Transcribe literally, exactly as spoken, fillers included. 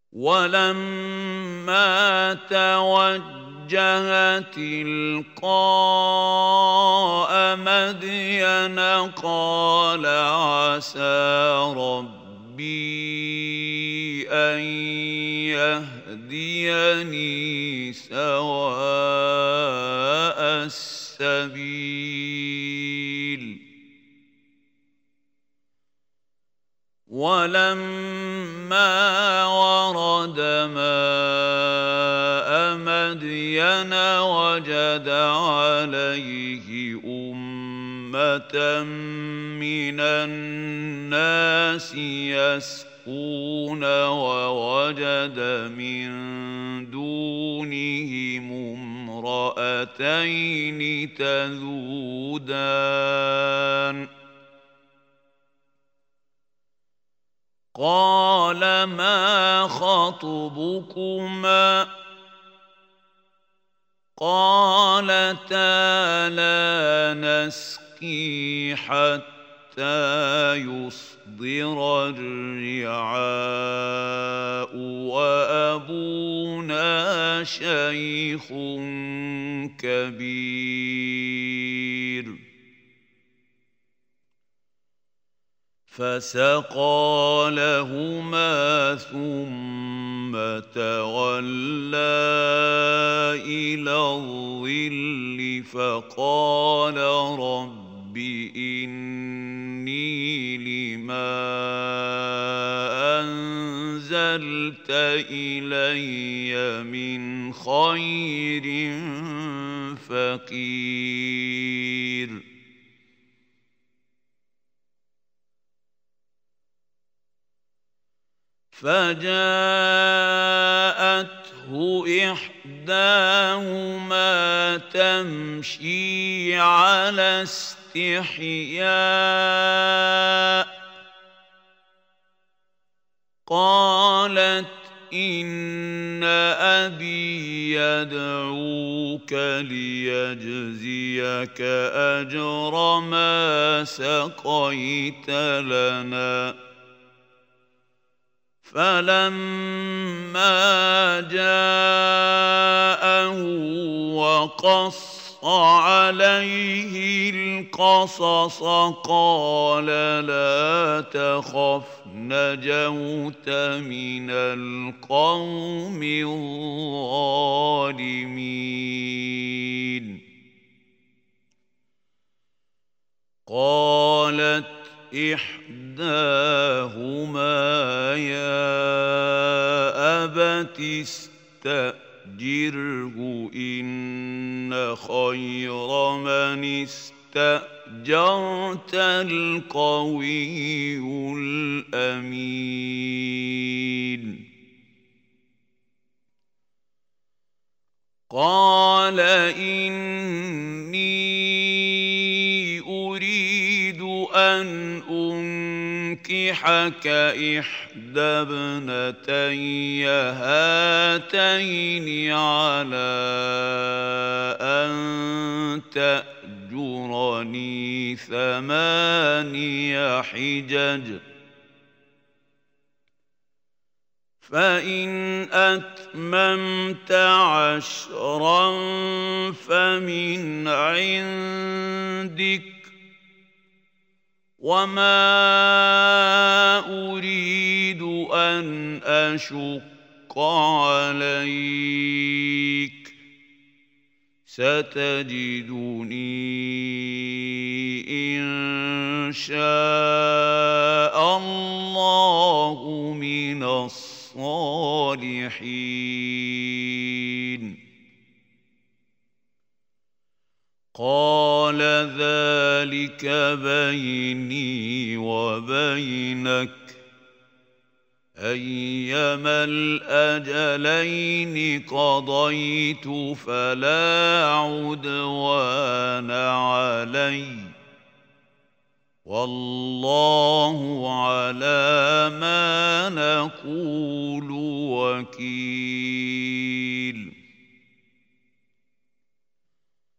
ولما توجه تلقاء مدين قال عسى ربي أن يهديني سواء السبيل ولما ورد ماء مدين وجد عليه أمة من الناس يسقون ووجد من دونهم امرأتين تذودان قال ما خطبكما قالتا لا نسقي حتى يصدر الرعاء وأبونا شيخ كبير فسقى لهما ثم تولى إلى الظل فقال رب إني لما أنزلت إلي من خير فقير فجاءته إحداهما تمشي على استحياء قالت إن أبي يدعوك ليجزيك أجر ما سقيت لنا فلما جاءه وقص عليه القصص قال لا تخف نجوت من القوم الظالمين قالت إحداهما يا أبت استأجره إن خير من استأجرت القوي الأمين قال إني أريد أن أنكحك إحدى ابنتي هاتين على أن تأجرني ثماني حجج فإن أتممت عشرا فمن عندك وما أريد أن أشق عليك ستجدني إن شاء الله من الصالحين قال ذلك بيني وبينك أيما الأجلين قضيت فلا عدوان علي والله على ما نقول وكيل